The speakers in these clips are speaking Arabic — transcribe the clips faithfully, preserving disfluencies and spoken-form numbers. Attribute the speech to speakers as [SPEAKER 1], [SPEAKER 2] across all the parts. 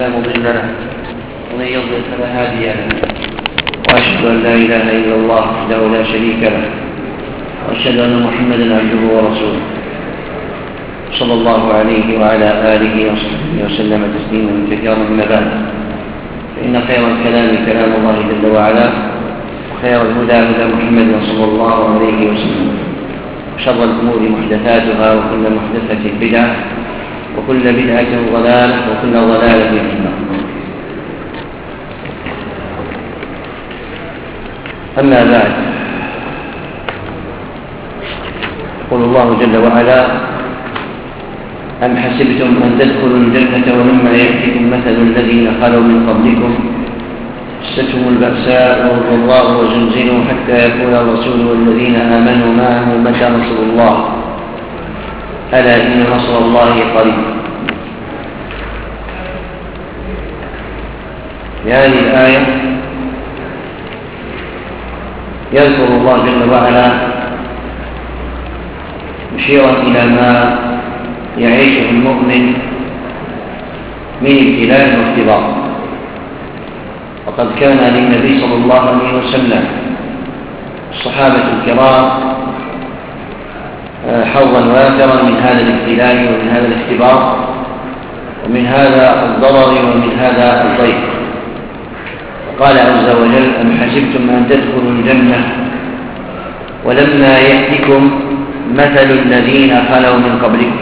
[SPEAKER 1] لا مضل له ومن يضلل فلا هادي له، واشهد ان لا اله الا الله وحده لا شريك له، واشهد ان محمدا عبده ورسوله صلى الله عليه وعلى اله وصحبه وسلم تسليما كثيرا. اما بعد، فان خير الكلام كلام الله جل وعلا، وخير الهدى هدى محمد صلى الله عليه وسلم، وشر الامور محدثاتها، وكل محدثه بدعه، وكل بدعة ضلالة، وكل ضلالة في النار. أما بعد، يقول الله جل وعلا: أم حسبتم أن تدخلوا الجنة ولما يأتكم مثل الذين خلوا من قبلكم مستهم البأساء والضراء وزلزلوا حتى يقول الرسول والذين آمنوا معه متى نصر الله ألا إن نصر الله قريب. في هذه الآية يذكر الله جل وعلا مشيرا إلى ما يعيشه المؤمن من ابتلاء واختبار. وقد كان للنبي صلى الله عليه وسلم الصحابة الكرام حظا وافرا من هذا الابتلاء ومن هذا الاختبار ومن هذا الضرر ومن هذا الضيق. قال عز وجل: أم حسبتم أن تدخلوا الجنة ولما يأتكم مثل الذين خلوا من قبلكم،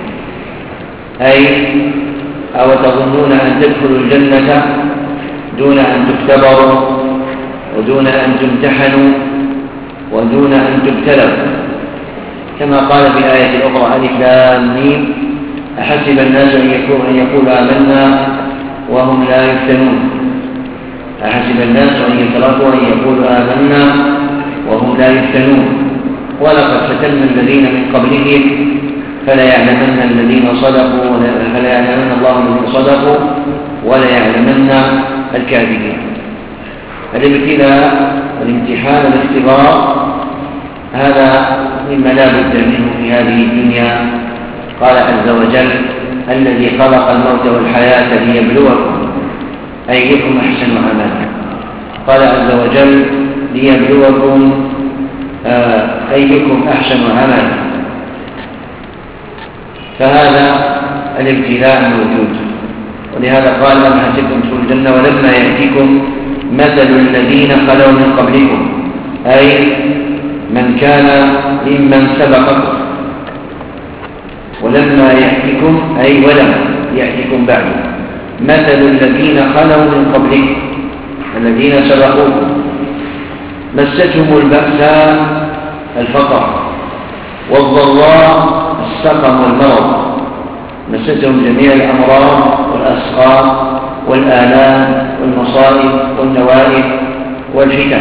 [SPEAKER 1] أي أو تظنون أن تدخلوا الجنة دون أن تختبروا ودون أن تمتحنوا ودون أن تبتلوا، كما قال في الآية الأخرى: ألف لام ميم أحسب الناس أن يقولوا آمنا وهم لا يفتنون. أحسب الناس أن يتركوا أن يقولوا آمنا وهم لا يفتنون، ولقد فتنا الذين من قبلهم فلا يعلمن الذين صدقوا فلا يعلمن الله الذين صدقوا ولا يعلمن الكاذبين. الابتلاء والامتحان والاختبار هذا مما لا بد منه في هذه الدنيا. قال عز وجل: الذي خلق الموت والحياة ليبلوكم أيكم أحسن عملا. قال عز وجل: ليبلوكم أيكم أحسن عملا. فهذا الابتلاء موجود، ولهذا قال: أم حسبتم تدخلوا الجنة ولما يأتيكم مثل الذين خلوا من قبلكم، أي من كان ممن سبقكم، ولما يأتكم أي ولم يأتكم بعد مثل الذين خلوا من قبلكم الذين سبقوكم مستهم البأساء الفقر والضراء السقم والمرض، مستهم جميع الأمراض والأسقام والآلام والمصائب والنوائب والفتن.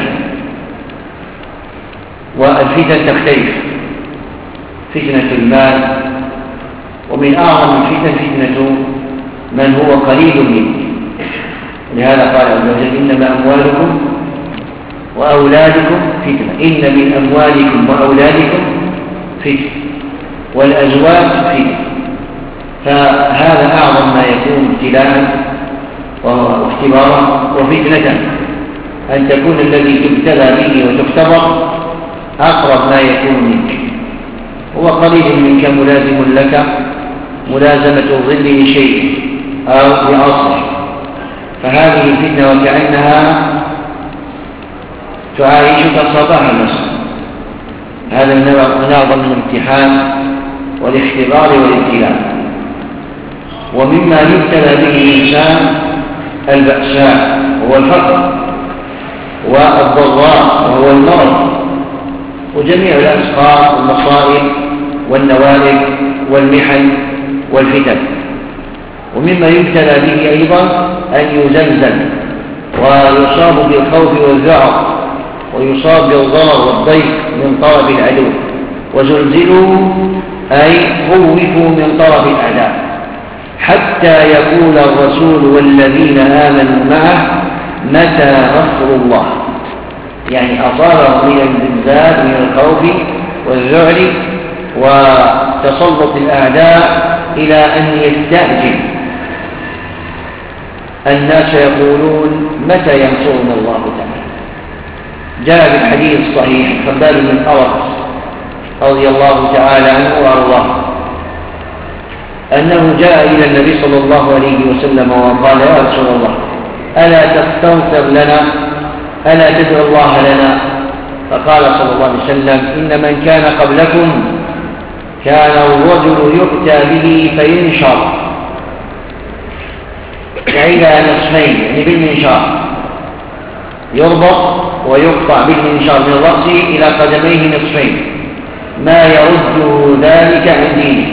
[SPEAKER 1] والفتن تختلف: فتنة المال، ومن أعظم الفتن فتنة من هو قريب منك. لهذا قال عز وجل: إنما أموالكم وأولادكم فتنة. إن من أموالكم وأولادكم فتنة، والأزواج فتنة. فهذا أعظم ما يكون ابتلاء واختبارا وفتنة، أن تكون الذي تبتلى به وتختبر أقرب ما يكون منك، هو قريب منك، ملازم لك ملازمة الظل لشيء أو لعصر. فهذه الفتنة وكأنها تعايشك صباح المساء. هذا من أعظم الامتحان والاختبار والابتلاء. ومما يبتلى به الإنسان البأساء وهو الفقر، والضراء وهو المرض، وجميع الأسقام والمصائب والنوائب والمحن والفتن. ومما يبتلى به أيضا أن يزلزل ويصاب بالخوف والذعر، ويصاب بالضرر والضيق من طرف العدو. وزلزلوا أي خوفوا من طرف الأعداء حتى يقول الرسول والذين آمنوا معه متى نصر الله، يعني أصابهم من الزلزال من الخوف والذعر وتسلط الأعداء إلى أن يستعجل الناس يقولون متى ينصرنا الله تعالى. جاء في الحديث الصحيح خباب بن أرط رضي الله تعالى عنه وأرضاه أنه جاء إلى النبي صلى الله عليه وسلم وقال: يا رسول الله، ألا تستنصر لنا؟ ألا تدعو الله لنا؟ فقال صلى الله عليه وسلم: إن من كان قبلكم كان الرجل يؤتى به فينشر إلى نصفين، يعني بالمنشار، يربط ويقطع بالمنشار من رأسه إلى قدميه نصفين، ما يرده ذلك عن دينه،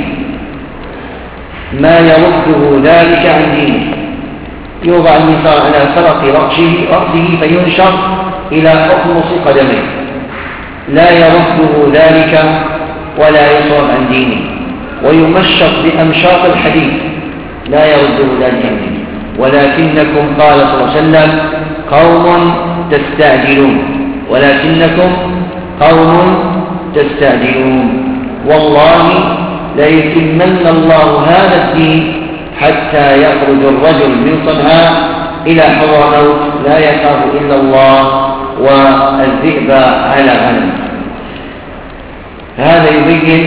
[SPEAKER 1] ما يرده ذلك عن دينه. يوضع المنشار على فرق رأسه, رأسه فينشر إلى أخمص قدميه، لا يرده ذلك ولا يصرف عن دينه، ويمشط بأمشاط الحديد، لا يرده ذلك عن دينه. ولكنكم، قال صلى الله عليه وسلم، قوم تستعجلون، ولكنكم قوم تستعجلون، والله ليتمن الله هذا الدين حتى يخرج الرجل من صنعاء إلى حضرموت لا يخاف إلا الله والذئب على غنم. هذا يبين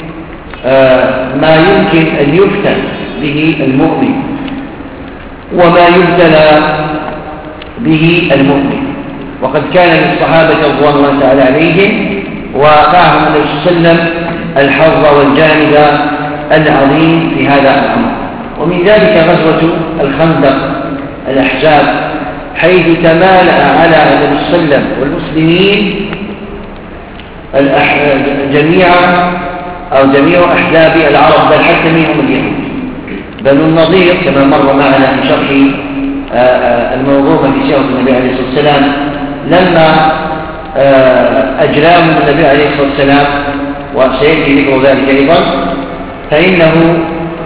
[SPEAKER 1] ما يمكن أن يفتن به المؤمن وما يبتلى به المؤمن. وقد كان للصحابة رضوان الله تعالى عليهم وقعهم النبي صلى الله عليه وسلم الحظ والجانب العظيم في هذا الأمر. ومن ذلك غزوة الخندق الأحزاب، حيث تمالأ على النبي صلى الله عليه وسلم والمسلمين جميعا أو جميع أحزاب العرب، بل حتى منهم اليهود. بنو النضير كما مر معنا في شرح الموضوع في سيرة النبي عليه الصلاة والسلام، لما أجرام النبي عليه الصلاة والسلام، وسيأتي ذكر ذلك أيضا، فإنه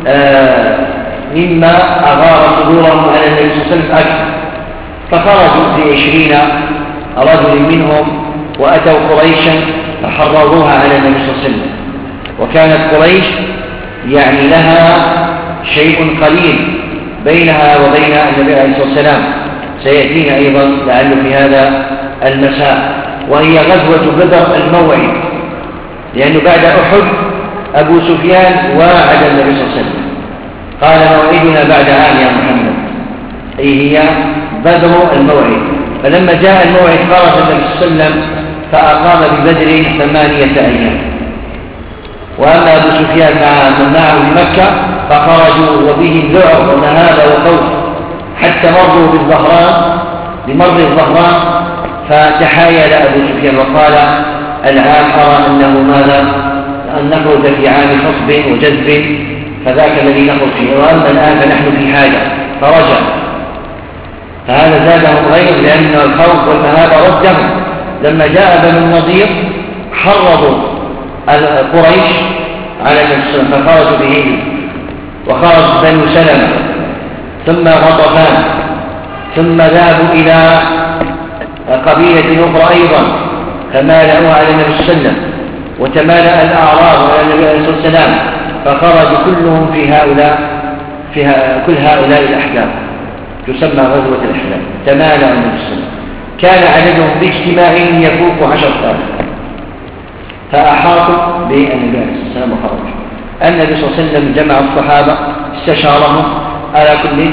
[SPEAKER 1] مما أغار صدورهم على النبي صلى الله عليه وسلم أكثر، فخرجوا في عشرين رجل منهم وأتوا قريشا فحرضوها على النبي صلى الله عليه وسلم. وكانت قريش يعني لها شيء قليل بينها وبين النبي عليه الصلاة والسلام، سيأتينا أيضا لعله في هذا المساء، وهي غزوة بدر الموعد، لأنه بعد أحد أبو سفيان واعد النبي صلى الله عليه وسلم، قال: موعدنا بعد عام يا محمد، أي هي بدر الموعد. فلما جاء الموعد خرج النبي صلى الله عليه وسلم فأقام ببدر ثمانية أيام. وأما أبو سفيان مع من معه بمكة فخرجوا وبهم ذعر ونهابة وخوف، حتى مروا بالظهران بمر الظهران، فتحايل أبو سفيان وقال: العام أرى أنه ماذا أن نخرج في عام خصب وجذب، فذاك الذي نخرج فيه، وأما الآن فنحن في حاجة، فرجع. فهذا زادهم غير، لأن الخوف والمهابة ردهم. لما جاء بنو النضير حرضوا قريش على النبي فخرجوا به، وخرج بنو سلمة ثم غطفان، ثم ذهبوا إلى قبيلة أخرى أيضا فمالأوا على النبي صلى الله عليه وسلم، وتمالأ الأعراب على النبي عليه الصلاة والسلام، فخرج كلهم في هؤلاء في كل هؤلاء الأحزاب، تسمى غزوة الأحزاب. تمالأ النبي صلى الله عليه وسلم، كان عددهم باجتماعهم يفوق عشرة آلاف، فأحاطوا بالنبي عليه الصلاة والسلام وخرجوا. النبي صلى الله عليه وسلم جمع الصحابة، استشارهم على كل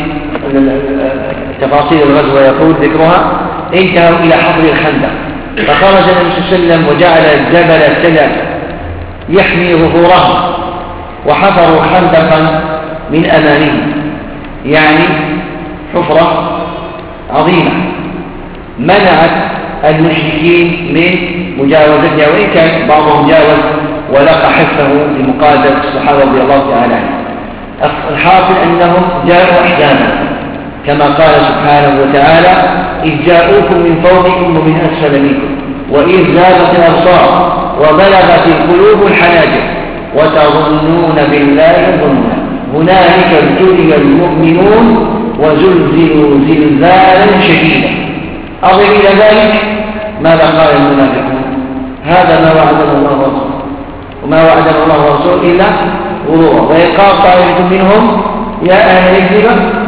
[SPEAKER 1] تفاصيل الغزوة يقول ذكرها. انتهوا إلى حفر الخندق، فخرج النبي صلى الله عليه وسلم وجعل الجبل السلع يحمي ظهورهم، وحفروا خندقا من أمامهم، يعني حفرة عظيمة منعت المشركين من مجاوزتها، وإن كان بعضهم جاوز ولقى حفه لمقابلة الصحابة رضي الله تعالى عنهم. الحاصل أنهم جاءوا أحزانا، كما قال سبحانه وتعالى: إذ جاءوكم من فوقكم ومن أسفل منكم وإذ زاغت الأبصار وبلغت القلوب الحناجر وتظنون بالله الظنونا هنالك ابتلي المؤمنون وزلزلوا زلزالا شديدا. أضف إلى ذلك ماذا قال المنافقون؟ هذا ما وعدنا الله ورسوله، وما وعدنا الله ورسوله إلا غرورا. ويقال طائفة منهم: يا أهل يثرب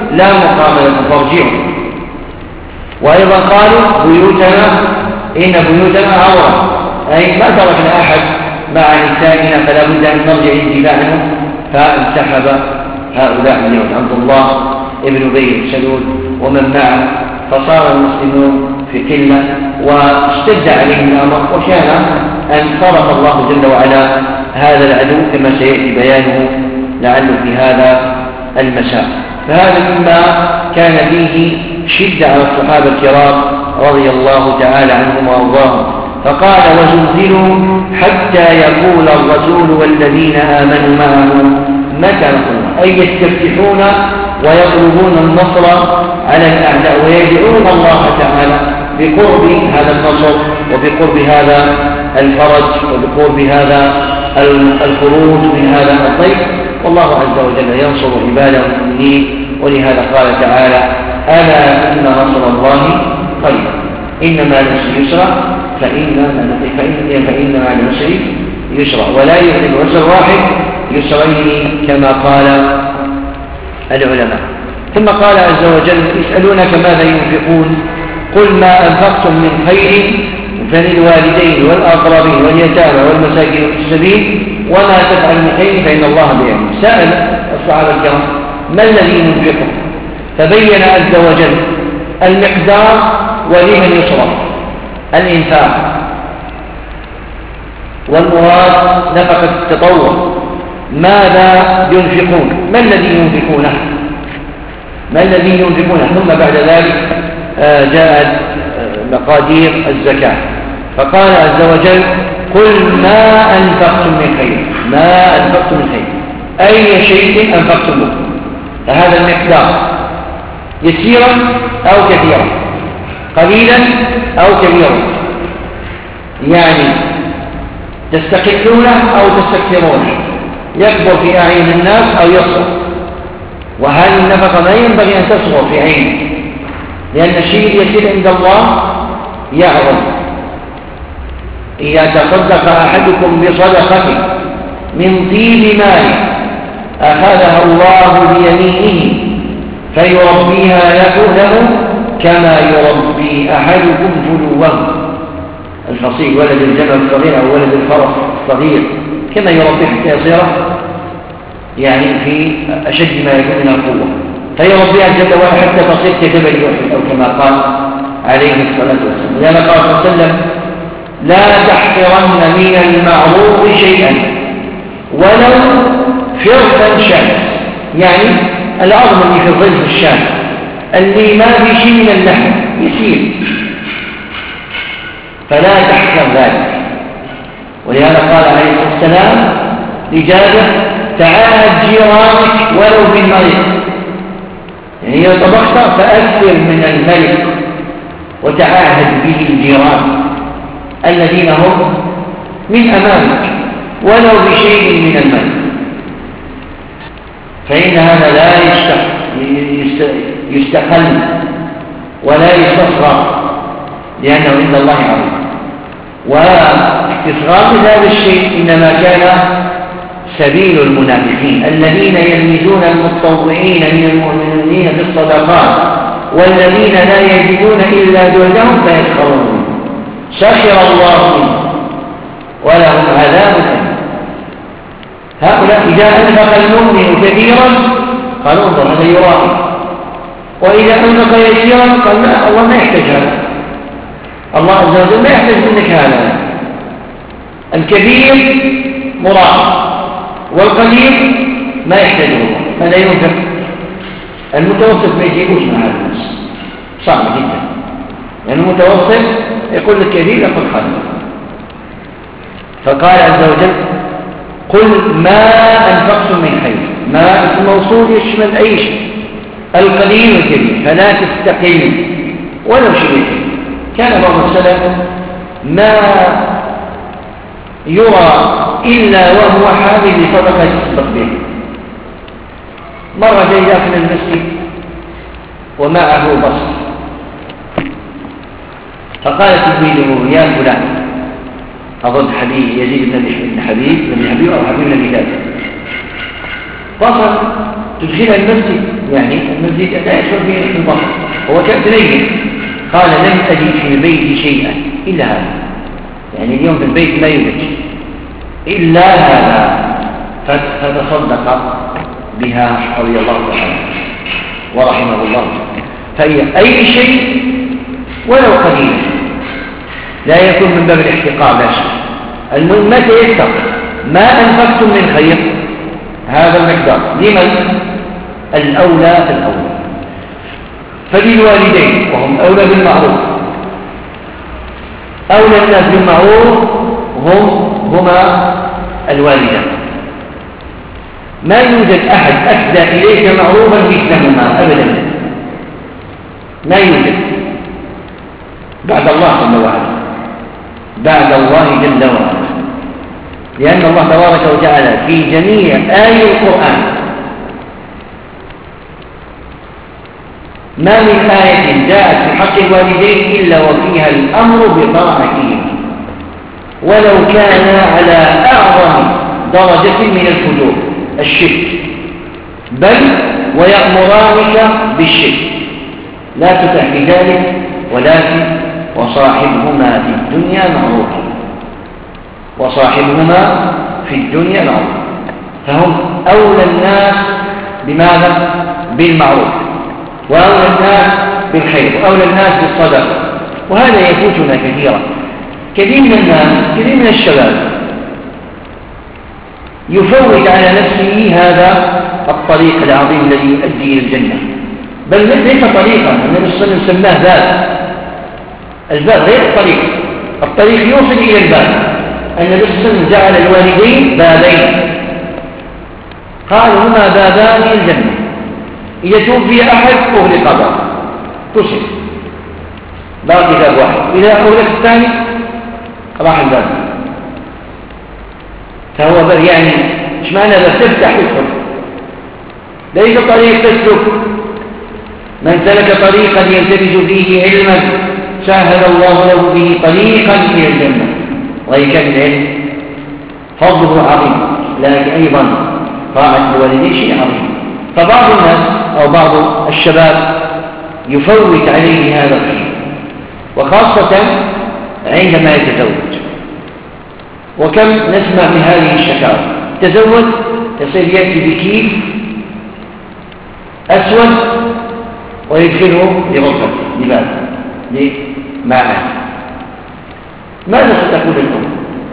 [SPEAKER 1] لا مقابلة فارجعوا. وأيضا قالوا بيوتنا إن بيوتنا عورة، أي ما تركنا أحد مع نسائنا فلا بد أن نرجع للدفاع عنه. فانسحب هؤلاء اليوم عبد الله ابن أبي بن سلول ومن معه، فصار المسلمون في قلة واشتد عليهم الأمر، وكان أن صرف الله جل وعلا هذا العدو كما سيأتي بيانه لعله في هذا المساء. فهذا مما كان فيه شدة على الصحابة الكرام رضي الله تعالى عنهم وأرضاهم. فقال وزلزلوا حتى يقول الرسول والذين آمنوا معه متى نصر الله، أي يستفتحون ويطلبون النصر على الأعداء ويدعون الله تعالى بقرب هذا النصر وبقرب هذا الفرج وبقرب هذا الخروج من هذا الضيق. والله عز وجل ينصر عباده المؤمنين، ولهذا قال تعالى ألا إن نصر الله قريب إنما العسر يسرا فإن مع العسر يسرا، ولا يعلم عسر واحد يسرين كما قال العلماء. ثم قال عز وجل يسألونك ماذا ينفقون قل ما أنفقتم من خير فللوالدين والأقربين واليتامى والمساكين في السبيل وما تفعل من خير فإن الله بيعلم. سأل الصحابة الكرام ما الذي ينفقه، فبين عز وجل المقدار ولمن يصرف الإنفاق، والمراد نفقة التطوع. ماذا ينفقون، ما الذي ينفقونه ما الذي ينفقونه ثم بعد ذلك جاءت مقادير الزكاة. فقال عز وجل قل ما أنفقتم من خير، ما أنفقتم من خير أي شيء أنفقتم به، فهذا المقدار يسيرا أو كثيرا، قليلا أو كبيرا، يعني تستقلونه أو تستكثرونه، يكبر في أعين الناس أو يصغر. وهذه النفقة ما ينبغي أن تصغر في عينه، لأن الشيء يسير عند الله يعظم. إذا تصدق أحدكم بصدقة من طيب ماله أخذها الله بيمينه فيربيها له كما يربي أحدكم فلوه، الفصيل ولد الجمل الصغير أو ولد الفرس الصغير كما يربي حتى يصير يعني في أشد ما يكون من القوة، فيربيها جل وعلا حتى تصير كجبل أحد أو كما قال عليه الصلاة والسلام. لأن قال صلى الله عليه وسلم لا تحقرن من المعروف شيئا ولو فرقا شمس، يعني العظم اللي في الظل في الشام اللي ما في شيء من اللحم يسير، فلا تحقر ذلك. ولهذا قال عليه الصلاة والسلام لجابر تعاهد جيرانك ولو بالمريض، يعني إذا طبخت فأكثر من الملك وتعاهد به الجيران الذين هم من أمامك ولو بشيء من الملك، فإن هذا لا يستقل ولا يستصغر لأنه عند الله عظيم. واستصغار هذا الشيء إنما كان سبيل المنافقين الذين يلمزون المتطوعين من المؤمنين بالصدقات والذين لا يجدون إلا جهدهم فيسخرون منهم سخر الله منهم ولهم عذاب أليم. هؤلاء إذا أنفق المؤمن كثيرا قالوا انظر هذا يراعي، وإذا أنفق يسيرا قال لا الله ما يحتاج هذا، الله عز وجل ما يحتاج منك هذا. الكبير مراعي والقليل ما يحتاجه الله، هذا ينفق. المتوسط ما يجيبوش مع هذا الناس، صعب جدا، لأن يعني المتوسط يقول الكبير يقول خالد. فقال عز وجل قل ما أنفقتم من خير، ما الموصول يشمل أي شيء القليل والكبير، فلا تستقل ولو شيء. كان بعض السلف ما يرى إلا وهو حامل لصدقة يتصدق بها. مرة جاء داخل المسجد ومعه بصر، فقال تلميذه يا فلان، أظن حبيب يزيد بن حبيب بن حبيب أو حبيب بن ثابت، بصر تدخل المسجد يعني المسجد لا يدخل فيه الاختلاط، هو كان تلين قال لم أجد في البيت شيئا إلا هذا، يعني اليوم في البيت لا يوجد إلا هذا، فتصدق بها رضي الله تعالى ورحمه الله. فهي أي شيء ولو قليل لا يكون من باب الاحتقار لا شيء، المهم متى يتق ما أنفقتم من خير هذا المقدار لمن الأولى فالأولى، فللوالدين وهم أولى بالمعروف، أولى الناس بالمعروف هم هما الوالدان، ما يوجد أحد أسدى إليك معروفا مثلهما أبدا، ما يوجد بعد الله جل وعلا، بعد الله جل وعلا، لأن الله تبارك وتعالى في جميع آي القرآن ما من آية جاءت في حق الوالدين إلا وفيها الأمر بطاعتهم ولو كان على أعظم درجة من الفجور الشرك، بل ويأمرانك بالشرك لا تطع في ذلك، ولكن وصاحبهما في الدنيا معروفا، وصاحبهما في الدنيا معروفا، فهم أولى الناس بماذا؟ بالمعروف، وأولى الناس بالخير، وأولى الناس بالصدقة. وهذا يفوتنا كثيرا، كثير من الناس كثير من الشباب يفوت على نفسه هذا الطريق العظيم الذي يؤدي إلى الجنة، بل ليس طريقا، النبي صلى الله عليه وسلم سماه باب، الباب غير الطريق، الطريق يوصل إلى الباب، النبي صلى الله عليه وسلم جعل الوالدين بابين، قال هما بابان الجنة، إذا توفي أحد أغلق باب تصل باقي باب واحد، إذا أغلق الثاني راح الباب، فهو باب يعني ايش معنى باب تفتح تدخل، ليس طريق تسلك، من سلك طريقا يلتمس فيه علما سهل الله له به طريقا إلى الجنة، وإن كان العلم فضله عظيم، لكن أيضا طاعة الوالدين شيء عظيم. فبعض الناس أو بعض الشباب يفوت عليه هذا الخير، وخاصة عندما يتزوج، وكم نسمع من هذه الشكاوى، تزوج يصير يأتي بكيس أسود ويدخله لغرفة لباب لمعنى، ماذا ستقول الأم؟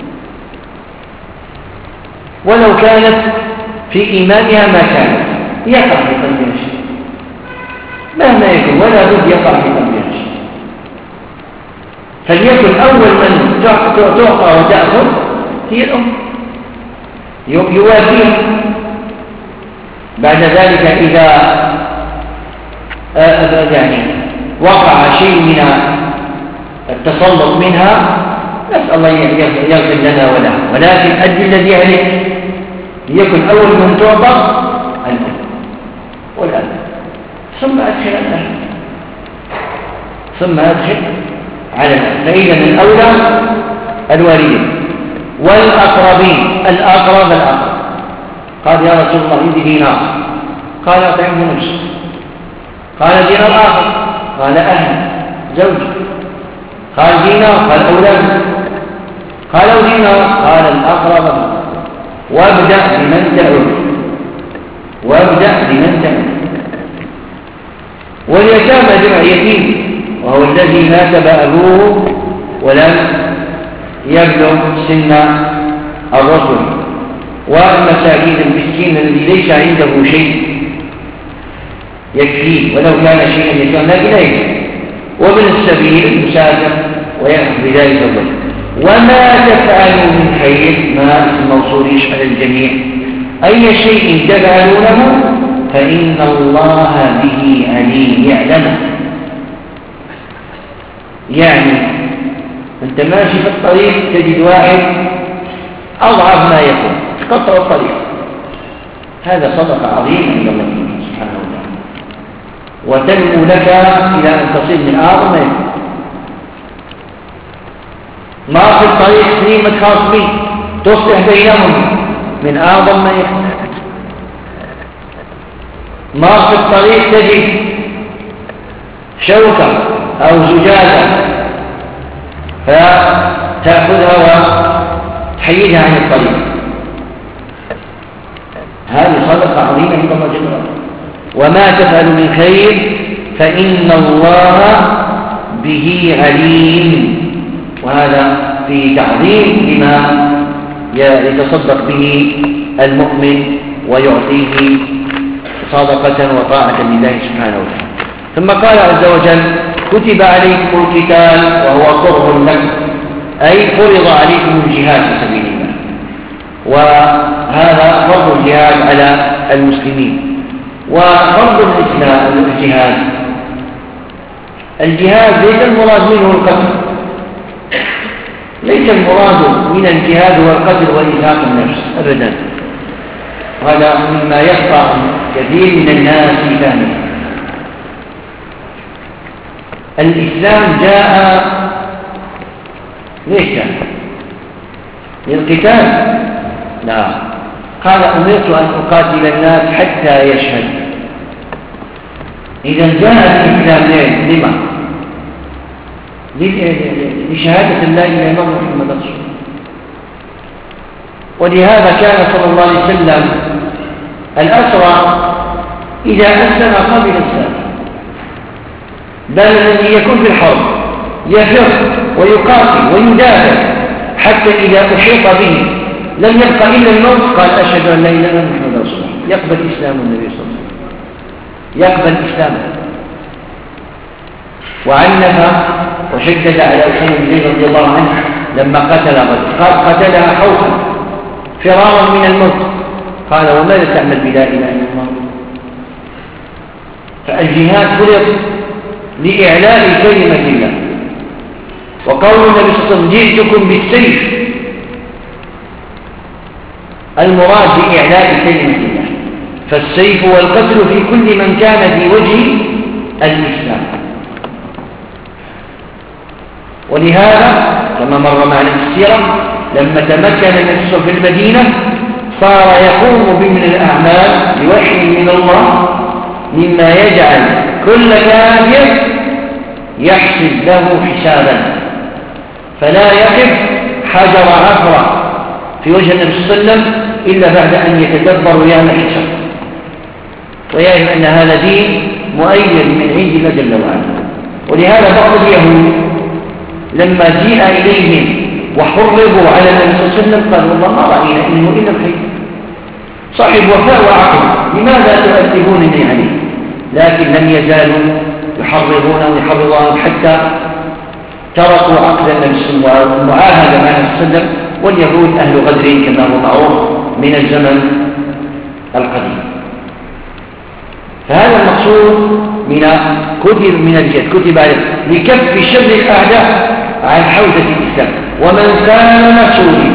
[SPEAKER 1] ولو كانت في إيمانها ما كانت يقع في قلبها شيء، مهما يكون ولا بد يقع في قلبها شيء، فليكن أول من تعطى وتأخذ هي الأم يوافيها، بعد ذلك إذا يعني وقع شيء من التسلط منها نسأل الله يغفر لنا ولها، ولكن أدي الذي عليك، ليكن أول من تعطى الأم والأب، ثم أدخل الأهل، ثم أدخل على الأهل. فإذا الأولى الوالدين والأقربين، الأقرب الأقرب، قال يا رسول الله عندي دينار، قال أطعمه نفسه، قال دينار آخر، قال أهل زوج، قال دينار، قال أولاد، قالوا دينار، قال الأقرب، وابدأ بمن تعود، وابدأ بمن تعود. واليتامى جمع يتيم، وهو الذي ناسب أبوه ولم يبلغ سن الرجل، والمساكين المسكين الذي ليس عنده شيء يكفيه ولو كان شيئا يكون لكن لا يكفي، ومن السبيل المسافر ويأخذ بذلك الضيف. وما تفعلوا من خير، ما اسم موصول يشمل الجميع، أي شيء تفعلونه فإن الله به عليم يعلمه. يعني أنت ماشي في الطريق تجد واحد أضعف ما يكون قطع الطريق، هذا صدقة عظيمة عند الله سبحانه وتعالى، وتنمو لك إلى أن تصل من أعظم ما يكون. ما في الطريق سنين متخاصمين تصلح بينهم من أعظم ما يكون. مار في الطريق تجد شوكة أو زجاجة فتأخذها وتحيدها عن الطريق، هذه صدقة عظيمة عند الله جل وعلا. وما تفعل من خير فإن الله به عليم، وهذا في تعظيم لما يتصدق به المؤمن ويعطيه صدقة وطاعة لله سبحانه وتعالى. ثم قال عز وجل كتب عليكم القتال وهو كره لكم، أي فرض عليكم الجهاد في سبيل الله، وهذا فرض الجهاد على المسلمين. وفرض الإسلام الجهاد الجهاد ليس المراد منه القتل، ليس المراد من الجهاد هو القتل وإزهاق النفس أبدا، هذا مما يخطأ كثير من الناس في فهمه. الإسلام جاء ليش جاء؟ للقتال؟ لا، قال أمرت أن أقاتل الناس حتى يشهد. إذا جاء الإسلام ليه؟ لما؟ لشهادة الله إلى الله محمد رسول الله. ولهذا كان صلى الله عليه وسلم الأسرى إذا أسلم قبل الإسلام، بل الذي يكون في الحرب يفر ويقاتل ويدافع حتى إذا أحيط به لم يبقى إلا الموت قال أشهد أن لا إله إلا الله محمد رسول الله، يقبل إسلام النبي صلى الله عليه وسلم، يقبل إسلامه. وعنف وشدد على أسامة بن زيد رضي الله عنه لما قتل رجل، قال قتلها خوفا فرارا من الموت، قال وماذا تعمل بلا إله إلا الله؟ فالجهاد فرض لإعلاء كلمة الله. وقول النبي صلى الله عليه وسلم جئتكم بالسيف، المراد بإعلاء كلمة الله، فالسيف والقتل في كل من كان في وجه الإسلام. ولهذا كما مر معنا في السيرة لما تمكن النبي في المدينة صار يقوم بمن الأعمال بوحي من الله مما يجعل كل كافر يحسب له حسابا، فلا يقف حجر عفرة في وجه النبي صلى الله عليه وسلم إلا بعد أن يتدبر ويعمل حساب ويعلم أن هذا دين مؤيد من عند الله جل وعلا. ولهذا بعض اليهود لما جيء إليهم وحرضوا على النبي صلى الله عليه وسلم قالوا والله ما رأينا إنه إلا الخير، صاحب وفاء وعقل، لماذا تؤدبونني عليه؟ لكن لم يزالوا يحرضون ويحرضون حتى تركوا عقد النبي صلى الله عليه وسلم والمعاهدة مع النبي صلى الله عليه وسلم. واليهود أهل غدر كما هو معروف من الزمن القديم. فهذا المقصود من كتب من الجهاد، كتب لكف شر الأعداء عن حوزة الإسلام. ومن كان مسؤولا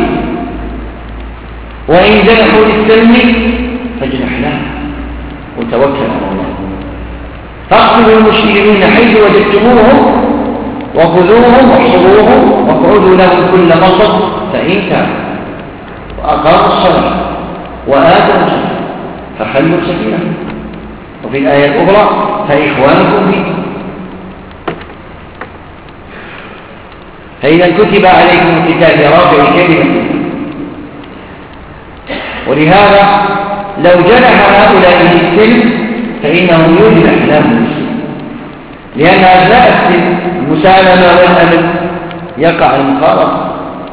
[SPEAKER 1] وإن جنحوا للسلم فاجنح له وتوكل على الله. فاقتلوا المشركين حيث وجدتموهم وخذوهم واحصروهم واقعدوا لهم كل مرصد فإن تابوا وأقاموا الصلاة وآتوا الزكاة فخلوا سبيلهم. وفي الآية الأخرى فإخوانكم فيه. فإذا كتب عليكم القتال لرافع كلمة. ولهذا لو جنح هؤلاء للسلم فإنه يجنح لهم السلم، لأن أثناء السلم المسالمة والأمن يقع المخالطة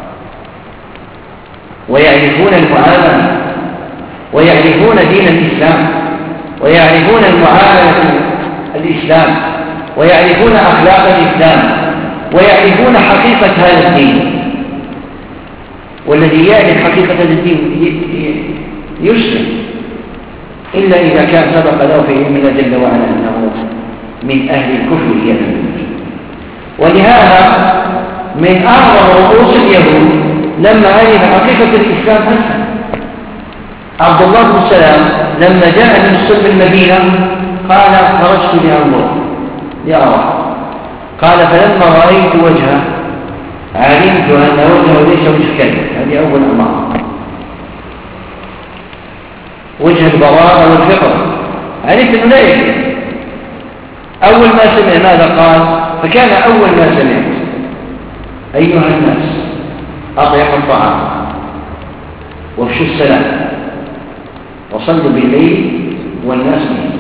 [SPEAKER 1] ويعرفون المعاملة ويعرفون دين الإسلام ويعرفون المعاملة الإسلام ويعرفون أخلاق الإسلام ويعرفون حقيقة هذا الدين. والذي يعرف حقيقة هذا الدين يسلم إلا إذا كان سبق له في علم الله جل وعلا أنه من أهل الكفر يمين. ولهذا من أعظم رؤوس اليهود لما عرف حقيقة الإسلام أسلم. عبد الله بن سلام لما جاء من صلب المدينة قال خرجت لأنظر لأرى، قال فلما رأيت وجهه علمت أن وجهه ليس وجه كذب. هذه أول أمارة، وجه البراءة والفقر عرفت أنه لا يكفي. أول ما سمع ماذا قال؟ فكان أول ما سمعت أيها الناس أطعموا الطعام وافشوا السلام وصلوا بالليل والناس نيام.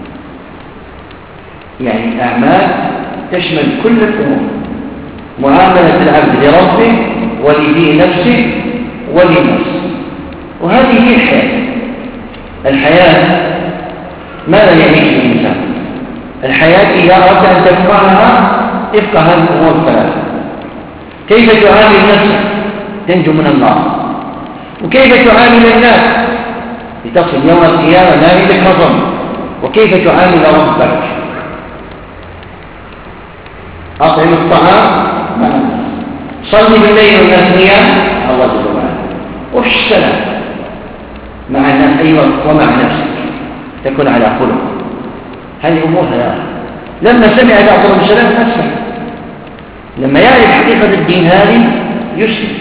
[SPEAKER 1] يعني أعمال تشمل كل الأمور، معاملة العبد لربه ولذي نفسه ولنفسه، وهذه هي الحياة. الحياة ماذا يعيش الإنسان؟ الحياة إذا أردت أن تفقهها افقه هذه الأمور الثلاثة: كيف تعامل نفسك تنجو من النار، وكيف تعامل الناس لتصل يوم القيامة لا عندك هضم، وكيف تعامل ربك. أطعم الطعام مع الناس، صلي بالليل والناس نيام الله جل وعلا، وافش السلام مع الناس أيضا ومع نفسك، تكون على خلق. هذه أمور ثلاثة. لما سمع بعضهم السلام أسلم، لما يعرف حقيقة الدين هذه يسلم.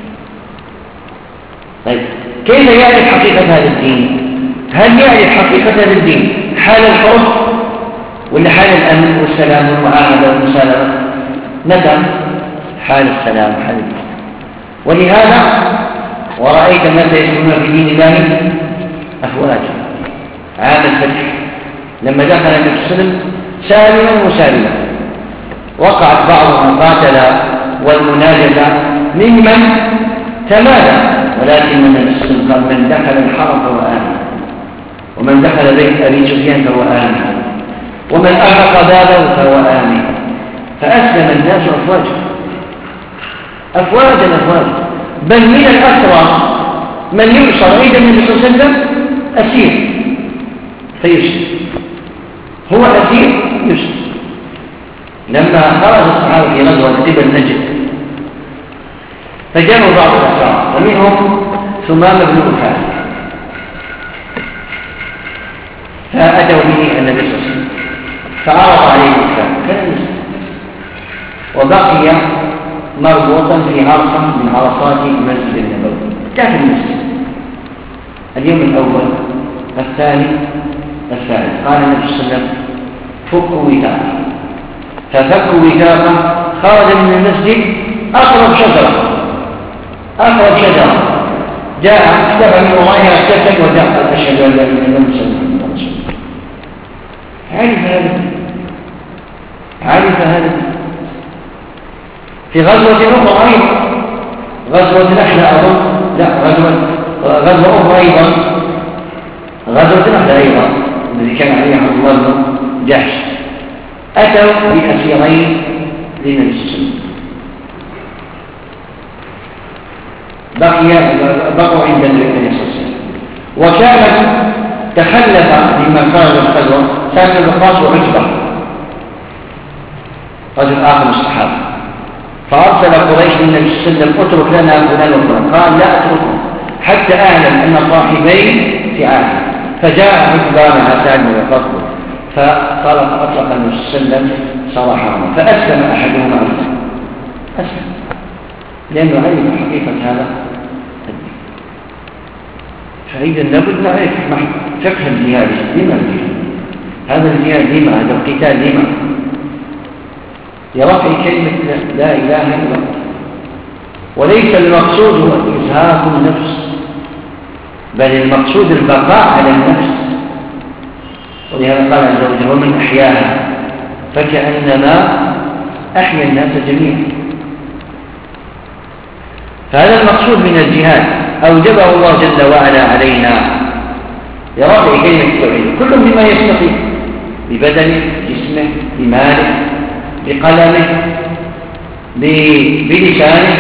[SPEAKER 1] طيب كيف يعرف حقيقة هذا الدين؟ هل يعرف حقيقة هذا الدين حال الحرب ولا حال الأمن والسلام والمعاهدة والمسالمة؟ ندم حال السلام حال الدين. ولهذا ورأيت الناس يسلمون في دين الله أفواجا. عام الفتح لما دخل النبي صلى الله عليه وسلم سالما مسالما، وقعت بعض المقاتل والمناجزة ممن تمادى، ولكن النبي صلى الله عليه وسلم قال: من دخل الحرم فهو آمن، ومن دخل بيت أبي سفيان فهو آمن، ومن أغلق بابه فهو آمن. فأسلم الناس أفواجا أفواجا أفواجا، بل من الأسرى من يؤسر عند النبي صلى الله عليه وسلم أسير فيسلم، هو أسير يسلم. لما خرج الصحابة في غزوة قبل نجد فجاءوا بعض الأسرى ومنهم ثمامة بن أفال، فأتوا به النبي صلى الله عليه وسلم فعرض عليه الإسلام كان يسلم، وبقي مربوطا في عرصة من عرصات المسجد النبوي داخل المسجد. اليوم الأول الثاني الثالث قال النبي صلى الله عليه وسلم: فكوا وثاقه. ففكوا وثاقه، خرج من المسجد أقرب شجرة أقرب شجرة جاء اختفى من ورائها اغتسل وجاء: أشهد أن لا إله إلا الله محمد رسول الله. عرف هذا عرف هذا في غزوة أخرى أيضا، غزوة نحلة أظن لا غزوة غزوة أخرى أيضا غزوة نحلة أيضا الذي كان عليه عبد الله بن جحش، أتوا بأسيرين للنبي صلى الله عليه وسلم، بقي بقوا عند النبي صلى الله عليه وسلم، وكانت تخلف لما خرج الغزوة سالم بن وقاص وعتبة رجل آخر من الصحابة، فأرسل قريش للنبي صلى الله عليه وسلم: اترك لنا فلان وفلان. قال: لا أتركه حتى أعلم أن صاحبين في عهد. فجاء عتبة مع سالم بن وقاص فقال فأطلق النبي صلى الله عليه وسلم سراحهما، فأسلم أحدهما أسلم أسلم لأنه علم حقيقة هذا الدين. فإذا لابد نعرف فقه الجهاد. لما الجهاد؟ هذا الجهاد لما؟ هذا القتال لما؟ لرفع كلمة لا إله إلا الله، وليس المقصود هو إزهاق النفس، بل المقصود البقاء على النفس. ولهذا قال عز وجل: ومن أحياها فكأنما أحيا الناس جميعا. فهذا المقصود من الجهاد أوجبه الله جل وعلا علينا لرفع كلمة التوحيد، كل بما يستطيع، ببدنه، بجسمه، بماله، بقلمه، بلسانه،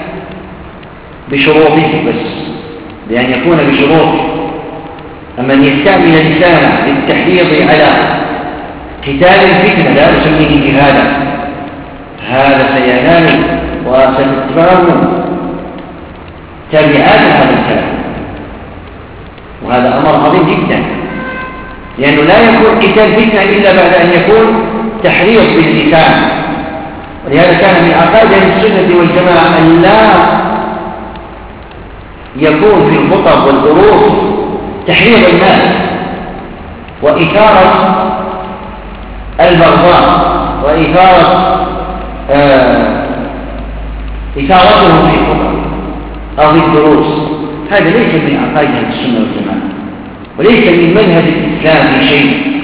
[SPEAKER 1] بشروطه، بس بأن يكون بشروطه. أما أن يستعمل لسانه للتحريض على قتال الفتنة لا يسميه جهادا، هذا سينال وستتبعه تابعات هذا الكلام، وهذا أمر عظيم جدا، لأنه لا يكون قتال فتنة إلا بعد أن يكون تحريض باللسان. ولهذا كان من عقائد السنة والجماعة أن لا يكون في الخطب والدروس تحريض الناس وإثارة البغضاء وإثارة آه إثارتهم في الخطب أو في الدروس، هذا ليس من عقائد أهل السنة والجماعة، وليس من منهج الإسلام في شيء،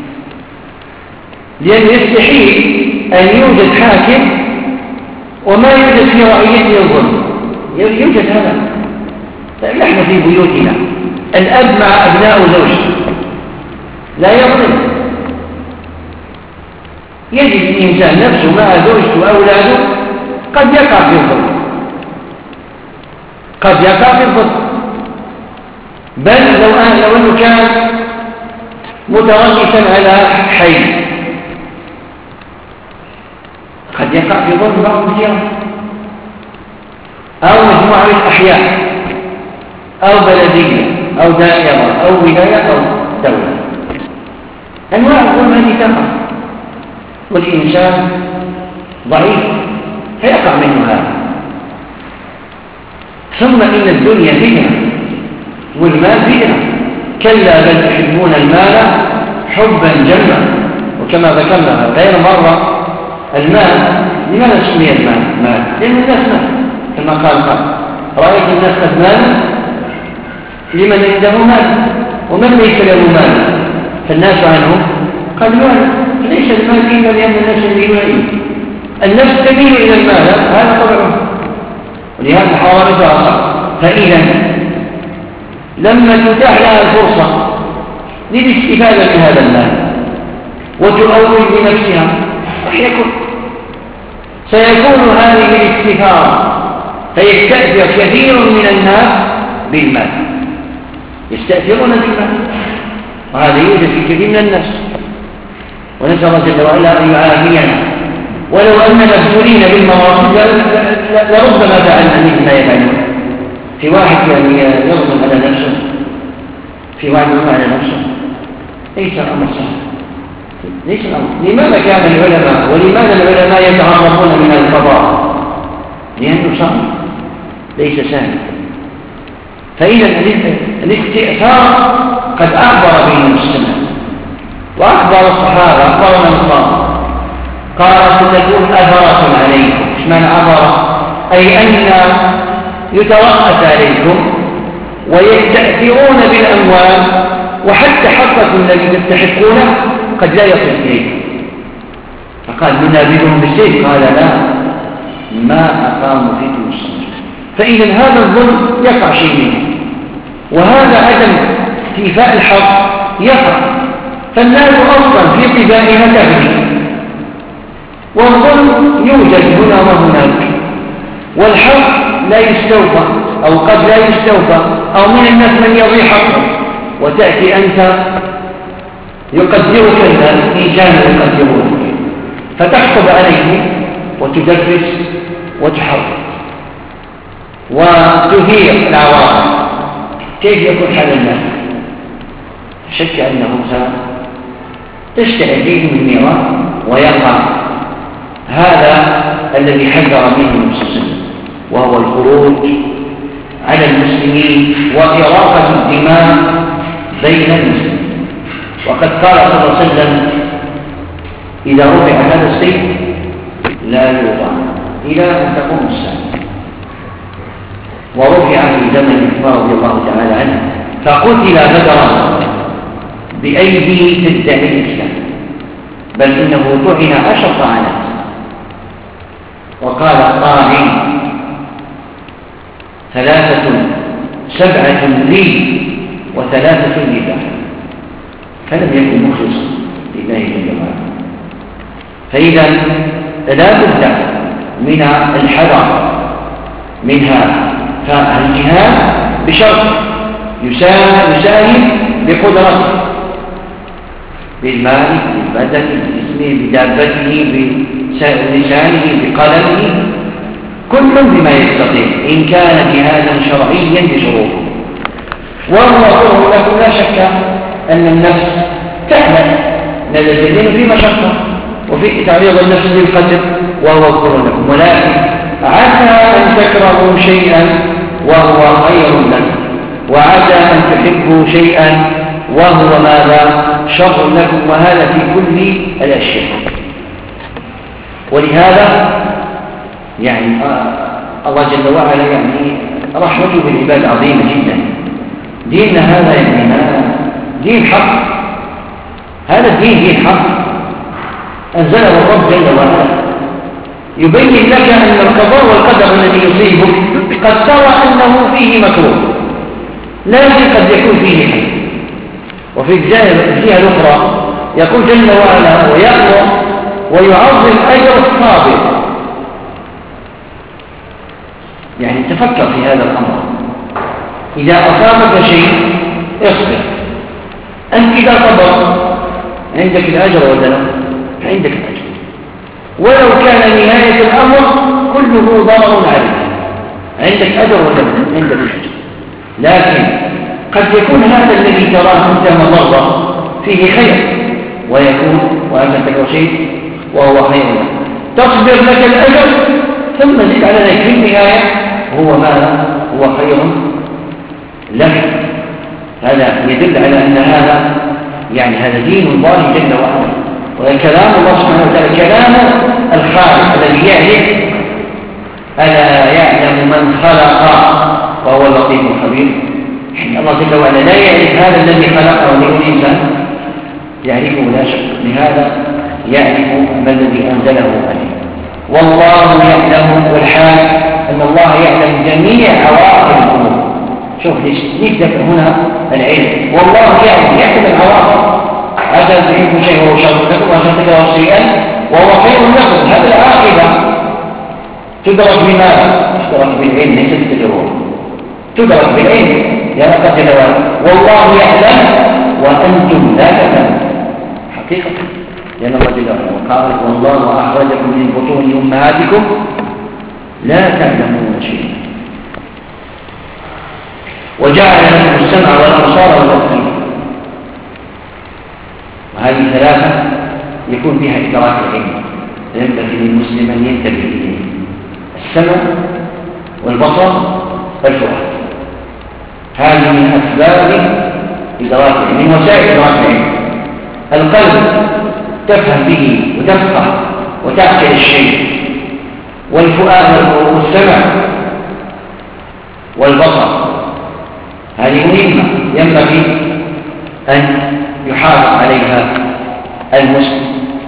[SPEAKER 1] لأنه يستحيل أن يوجد حاكم وما يوجد في رعيته الظلم. يوجد هذا. نحن في بيوتنا الأب مع أبناء زوجه لا يظلم، يجد الإنسان نفسه مع زوجته وأولاده قد يقع في الظلم، قد يقع في الظلم، بل لو أن لو أنه كان متركزا على حي قد يقع في ظلم بعض الديار أو مجموعة من الأحياء أو بلدية أو دائرة أو ولاية أو دولة. أنواع الظلم هذه تقع، والإنسان ضعيف فيقع منه هذا. ثم إن الدنيا فتنة والمال فتنة، كلا بل تحبون المال حبا جما. وكما ذكرنا غير مرة، المال لماذا سمي المال مال؟ لأن الناس مال كما قال قال رأيت الناس قد مال لمن عنده مال ومن ليس له مال فالناس عنه قد مال. فليس المال إلا لأن الناس يميلون إليه، النفس تميل إلى المال، هذا طبعه، ولهذا حرارتها صعب. فإذا لما تتاح لها الفرصة للاستفادة من هذا المال وتؤول بنفسها يكون سيكون هذه الاستثارة، فيستأثر كثير من الناس بالمال، يستأثرون بالمال، وهذا يوجد في كثير من الناس. ونسأل الله جل وعلا أن يعافينا، ولو أننا مبتولين بالمواصل لربما فعلنا مثل ما يفعلون. في واحد يعني يظلم على نفسه، في واحد يظلم على نفسه، ليس الأمر سهل، ليس الأمر. لماذا كان العلماء ولماذا العلماء يتعرضون من القضاء؟ لأنه صعب ليس سهل. فإذا الاستئثار قد أخبر به المسلمين وأخبر الصحابة، أخبر من قال قال ستكون أثرة عليكم. ايش معنى أثرة؟ أي أن يترأس عليكم ويستأثرون بالأموال، وحتى حقكم الذي تستحقونه قد لا يصل إليكم. فقال ننابذهم بالسيف، قال لا، ما أقاموا فيكم الصلاة. فإذا هذا الظلم يقع شيء منه، وهذا عدم استيفاء الحق يقع. فالناس أصلا في طباعها تغني، والظلم يوجد هنا وهناك، والحق لا يستوفى أو قد لا يستوفى، أو من الناس من يضيع حقه، وتأتي أنت يقدرك الناس إن كانوا يقدرونك، فتحصب عليه وتدرس وتحرك وتثير العواطف. كيف يكون حال الناس؟ شك أنه تشتعل فيهم النيران ويقع هذا الذي حذر منه النبي صلى الله عليه وسلم، وهو الخروج على المسلمين وإراقة الدماء بين المسلمين. وقد قال صلى الله عليه وسلم إذا رفع هذا السيف لا يوضع إلى أن تقوم الساعة. ورفع في زمن عمر رضي الله تعالى عنه فقتل بدرا بأيدي تدعي الإسلام، بل إنه طعن عشر طعنات. وقال الطاعن ثلاثة سبعة لي وثلاثة لله، فلم يكن مخلصا لله جل وعلا. فإذا لا بد من الحذر منها. فالجهاد بشرط يساهم بقدرته، بالمال، بالبدن، باسمه، بدابته، بلسانه، بقلمه، كل بما يستطيع إن كان جهادا شرعيا بشروطه. وهو كره لكم لا شك أن النفس تعمل للجدين في مشقة وفي تعريض النفس للقدر، وهو كره لكم، ولكن عسى أن تكرهوا شيئا وهو خير لكم، وعسى أن تحبوا شيئا وهو ماذا شر لكم، وهذا في كل الأشياء. ولهذا يعني الله جل وعلا يعني رحمته بالعباد عظيمة جدا. ديننا هذا يعني دين حق، هذا الدين دين حق أنزله الرب جل وعلا، يبين لك أن القضاء والقدر الذي يصيبك قد ترى أنه فيه مكروه، لكن قد يكون فيه خير. وفي الجهة الأخرى يقول جل وعلا ويأمر ويعظم أجر الصابر. يعني تفكر في هذا الأمر، إذا أصابك شيء اصبر، أنت إذا صبر عندك الأجر ولا لا؟ عندك الأجر، ولو كان نهاية الأمر كله ضرر عليك عندك أجر ولا لا؟ عندك الأجر. لكن قد يكون هذا الذي تراه أنت مضرة فيه خير، ويكون وأنت تكره شيء وهو خير لك، تصبر لك الأجر ثم زد على ذلك في النهاية هو ماذا؟ هو خير لك. هذا يدل على أن هذا يعني هذا دين الله جل وعلا، وكلام الله سبحانه وتعالى كلام الخالق الذي يعرف. ألا يعلم من خلق وهو اللطيف الخبير. الله جل وعلا لا يعرف هذا الذي خلقه للإنسان، يعرفه لا شك، لهذا يعرف ما الذي أنزله عليه. والله يعلم، والحال أن الله يعلم جميع عواقب الأمور. شوف نكتب هنا العلم، والله يعلم يعلم العواقب. هذا تحب شيء وهو شر لكم، وعشان تكرهوا شيئا وهو خير لكم. هذا العاقبة تدرك بماذا؟ تدرك بالعلم ليس بالتجربة، تدرك بالعلم لأن قد جلوان. والله يعلم وأنتم لا تعلمون حقيقة، لأن الله جل وعلا قال والله أخرجكم من بطون أمهاتكم لا تعلمون شيئا وجعل لكم السمع والأبصار والأفئدة. وهذه ثلاثة يكون فيها إدراك العلم، ينبغي للمسلم أن ينتبه إليه: السمع والبصر والفؤاد. هذه من أسباب إدراك العلم، من وسائل إدراك العلم. القلب تفهم به وتفقه وتعقل الشيء، والفؤاد والسمع والبصر هذه مهمة ينبغي أن يحافظ عليها المسلم،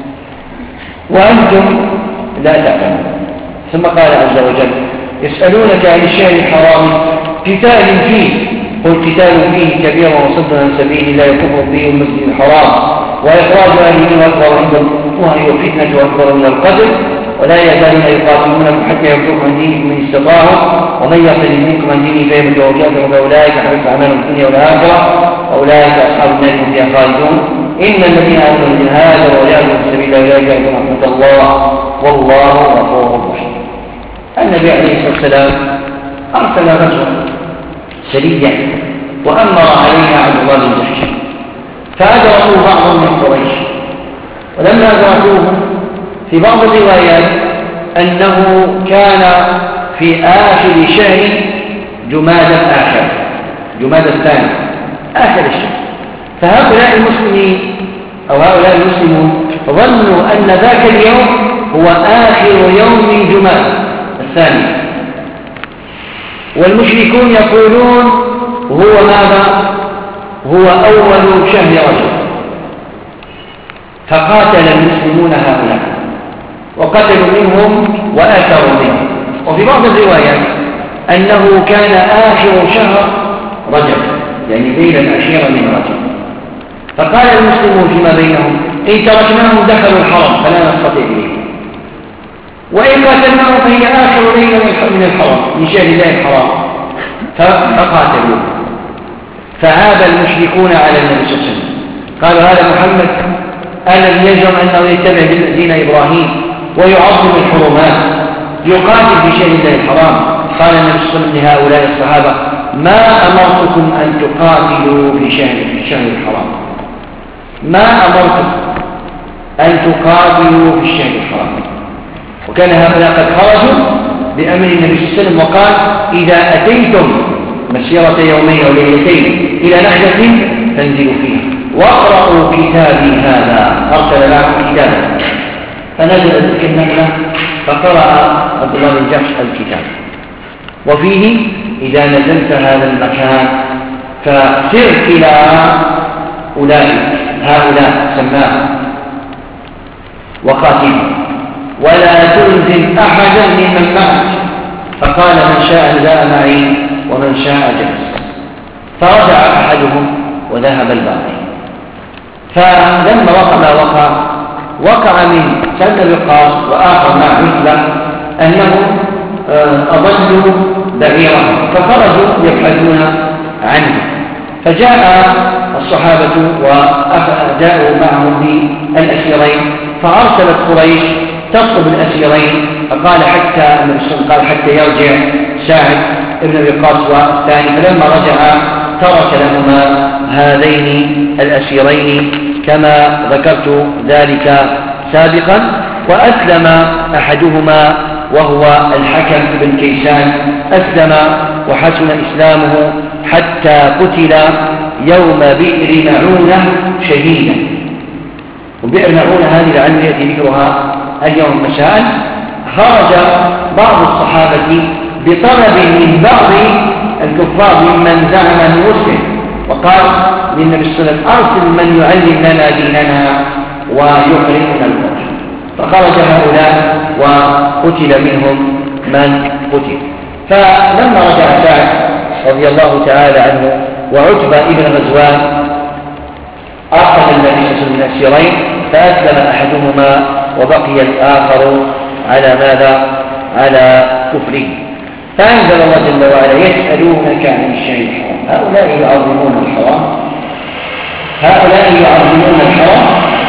[SPEAKER 1] وأنتم لا تعلمون. ثم قال عز وجل: يسألونك عن الشهر الحرام قتال فيه قل قتال فيه كبير وصد عن سبيل الله وكفر به المسجد الحرام وإخراج أهله أكبر عند الله وفتنة أكبر من القتل ولا يزالون يقاتلونكم حتى يردوكم عن دينكم من استطاعوا ومن يرتد منكم عن دينه فيمت وهو كافر فأولئك حبطت أعمالهم في الدنيا والآخرة وأولئك أصحاب النار هم فيها خالدون. إن الذين آمنوا من هاجروا وجاهدوا في سبيل الله أولئك يرجون رحمة الله والله غفور رحيم. النبي عليه الصلاة والسلام أرسل رجلا سريا وأمر عليها عبد الله بن جحش، فأدركوا بعضا من قريش، ولما أدركوه في بعض الروايات أنه كان في آخر شهر جمادى الآخر جمادى الثاني آخر الشهر، فهؤلاء المسلمين أو هؤلاء المسلمون ظنوا أن ذاك اليوم هو آخر يوم من جمادى الثاني، والمشركون يقولون هو ماذا؟ هو أول شهر رجب. فقاتل المسلمون هؤلاء وقتلوا منهم وآثروا منهم. وفي بعض الروايات أنه كان آخر شهر رجب، يعني ليلة الأخيرة من رجب. فقال المسلمون فيما بينهم: إن تركناهم دخلوا الحرم فلا نستطيع إليه، وإن قاتلناهم فهي آخر ليلة من الحرم من شهر الله الحرام. فقاتلوا، فعاب المشركون على النبي صلى الله عليه وسلم، قالوا: هذا محمد ألم يزعم أنه يتبع دين إبراهيم ويعظم الحرمات يقاتل في شهر الله الحرام؟ قال النبي صلى الله عليه وسلم لهؤلاء الصحابة: ما أمرتكم أن تقاتلوا في شهر في الشهر الحرام، ما أمرتكم أن تقاتلوا في الشهر الحرام. وكان هؤلاء قد خرجوا بأمر النبي صلى الله عليه وسلم وقال: إذا أتيتم مسيرة يومين أو ليلتين إلى نخلة فانزلوا فيها، واقرأوا كتابي هذا. أرسل معهم كتابا فنزلت تلك النملة فقرأ عبد الله بن جحش الكتاب، وفيه إذا نزلت هذا المكان فسر إلى أولئك هؤلاء سماهم وقاتلهم ولا تلزم أحدا ممن معك. فقال من شاء جاء معي ومن شاء جلس. فرجع أحدهم وذهب الباقي. فلما وقع ما وقع وقع من سلم وقاص وآخر مع مثله أنهم أضلوا بعيرهم فخرجوا يبحثون عنه. فجاء الصحابة وجاءوا معهم بالأسيرين، فأرسلت قريش تطلب الأسيرين، فقال حتى قال حتى يرجع سعد ابن أبي وقاص والثاني. فلما رجع ترك لهما هذين الأسيرين كما ذكرت ذلك سابقا. وأسلم أحدهما وهو الحكم بن كيسان، أسلم وحسن إسلامه حتى قتل يوم بئر معونة شهيدا. وبئر معونة هذه لعل يأتي ذكرها اليوم مساء. خرج بعض الصحابة بطلب من بعض الكفار ممن زعم أنه مسلم، وقال للنبي صلى الله عليه وسلم أرسل من يعلم لنا ديننا ويقرئنا القرآن. فخرج هؤلاء وقتل منهم من قتل. فلما رجع سعد رضي الله تعالى عنه وعتبة ابن غزوان أخذ النبي صلى الله عليه وسلم من الأسيرين، فأسلم أحدهما وبقي الآخر على ماذا؟ على كفره. فأنزل الله جل وعلا يسألونك عن الشيء الحرام. هؤلاء يعظمون الحرام هؤلاء يعظمون الحرام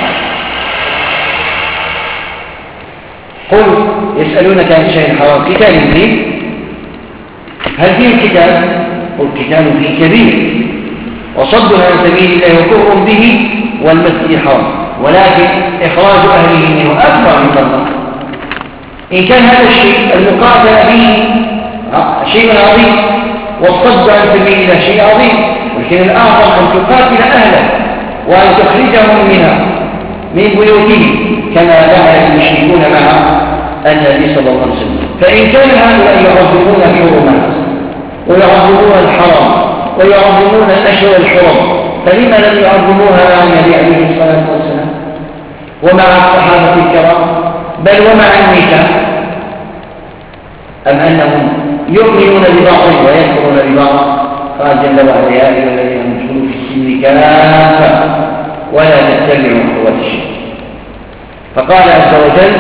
[SPEAKER 1] قل يسألونك عن الشيء الحرام كتاب فيه. هل فيه الكتاب؟ قل كتاب فيه كبير وصد عن سبيل الله وكفر به والمسجد الحرام، ولكن إخراج أهله منه أكبر من الله. إن كان هذا الشيء المقاتل به شيء عظيم والصد عن سبيل الله شيء عظيم، ولكن الآخر أن تقاتل أهله وأن تخرجهم منها من بيوتهم كما فعل المشركون مع النبي صلى الله عليه وسلم. فإن كان هؤلاء يعظمون الحرمات ويعظمون الحرام ويعظمون الأشهر الحرم، فلما لم يعظموها مع النبي عليه الصلاة والسلام ومع الصحابة الكرام بل ومع النساء؟ أم أنهم يؤمنون ببعض ويكفرون ببعض؟ قال جل وعلا يا أيها الذين آمنوا ادخلوا في السلم كافة ولا تتبعوا خطوات الشيطان. فقال عز وجل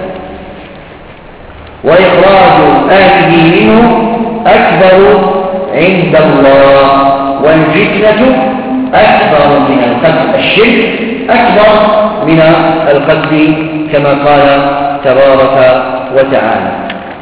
[SPEAKER 1] وإخراج آله منه أكبر عند الله والفتنة أكبر من القتل. الشرك أكبر من القتل كما قال تبارك وتعالى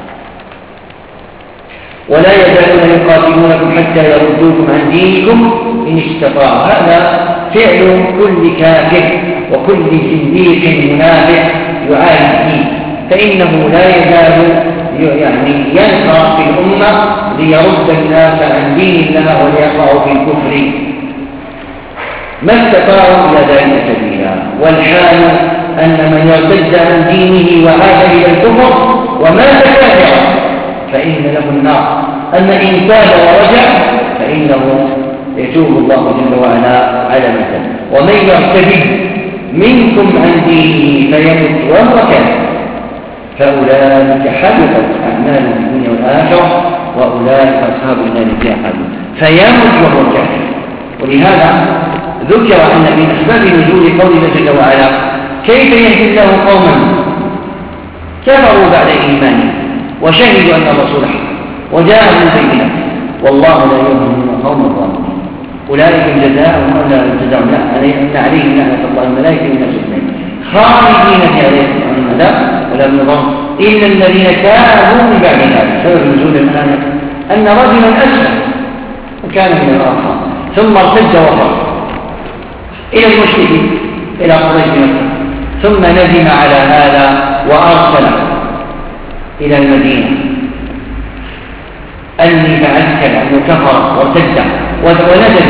[SPEAKER 1] ولا يزالون يقاتلونكم حتى يردوكم عن دينكم إن استطاعوا. هذا فعل كل كافر وكل زنديق منافق يعاني الدين، فإنه لا يزال يعني ينفع في الأمة ليرد الناس عن دين الله وليقعوا في الكفر ما استطاعوا إلى ذلك سبيلا. والحال أن من يرتد عن دينه وعاد إلى الكفر ومات كافرا فإن له النار، أما إن تاب ورجع فإنه يتوب الله جل وعلا على من تاب. ومن يرتد منكم عن دينه فيمت وهو كافر فأولئك حبطت أعمالهم في الدنيا والآخرة وأولئك أصحاب النار فيها خالدون. فيمت وهو كافر. ولهذا ذكر أن من أسباب نزول قوله جل وعلا كيف يهدي الله قوما كفروا بعد إيمانهم وشهدوا أن الرسول حق وجاءهم بالبينات والله لا يهدي القوم الظالمين. أولئك جزاؤهم أن لا جزاؤهم لا عليهم لعنة الله الملائكة والناس أجمعين خالدين في عليهم العذاب ولا ينظر إلا الذين تابوا من بعد ذلك. سبب نزول الآية أن رجلا أسلم وكان من الآخر ثم ارتد وفر إلى المشركين إلى قريش مكة ثم ندم على هذا وأرسل إلى المدينة أني فعلت كذا أنه كفر وارتد وندم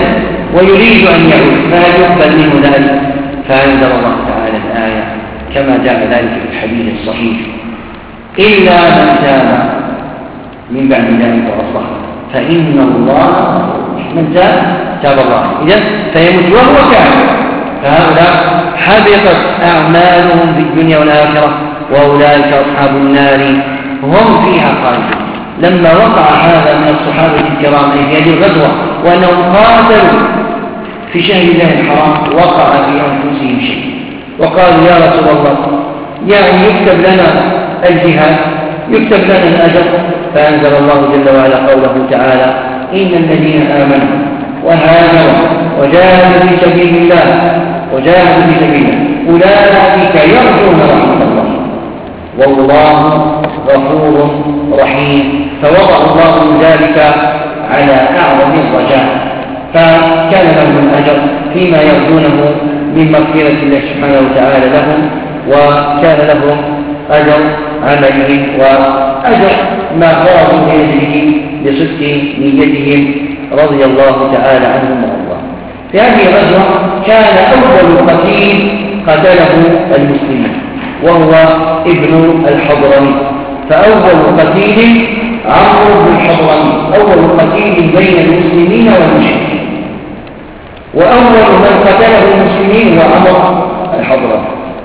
[SPEAKER 1] ويريد أن يعود، فهل يقبل منه ذلك؟ فأنزل الله تعالى الآية كما جاء ذلك في الحديث الصحيح: إلا من تاب من بعد ذلك وأصلح فإن الله من تاب تاب الله. إذن فيموت وهو كافر، فهؤلاء حبطت أعمالهم في الدنيا والآخرة، وأولئك أصحاب النار هم فيها خالدون. لما وقع هذا من الصحابة الكرام في هذه الغزوة وأنهم قاتلوا في شهر الله الحرام، وقع في أنفسهم شيء وقالوا: يا رسول الله، يعني يكتب لنا الجهاد، يكتب لنا الأجر. فأنزل الله جل وعلا قوله تعالى: إن الذين آمنوا وهاجروا وجاهدوا في سبيل الله وجاهدوا في سبيل الله أولئك يرجون رحمة الله والله غفور رحيم. فوضع الله ذلك على أعظم الرجاء، فكان لهم الأجر فيما يرجونه من مغفرة الله سبحانه وتعالى لهم، وكان لهم أجر عملهم وأجر ما خرجوا من أجله لصدق نيتهم رضي الله تعالى عنهم وارضاهم. في هذه الغزوة كان أول قتيل قتله المسلمين وهو ابن الحضرمي، فأول قتيل عمرو بن الحضرمي، أول قتيل بين المسلمين والمشركين، وأول من قتله المسلمين هو عمرو الحضرمي،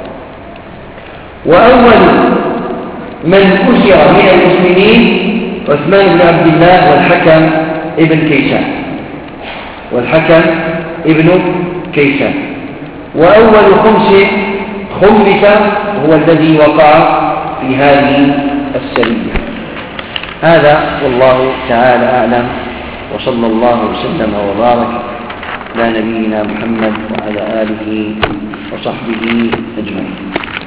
[SPEAKER 1] وأول من أسر من المسلمين عثمان بن عبد الله والحكم ابن كيسان والحكم ابن كيسان وأول خمس خمس هو الذي وقع في هذه السرية. هذا والله تعالى أعلم، وصلى الله وسلم وبارك على نبينا محمد وعلى آله وصحبه أجمعين.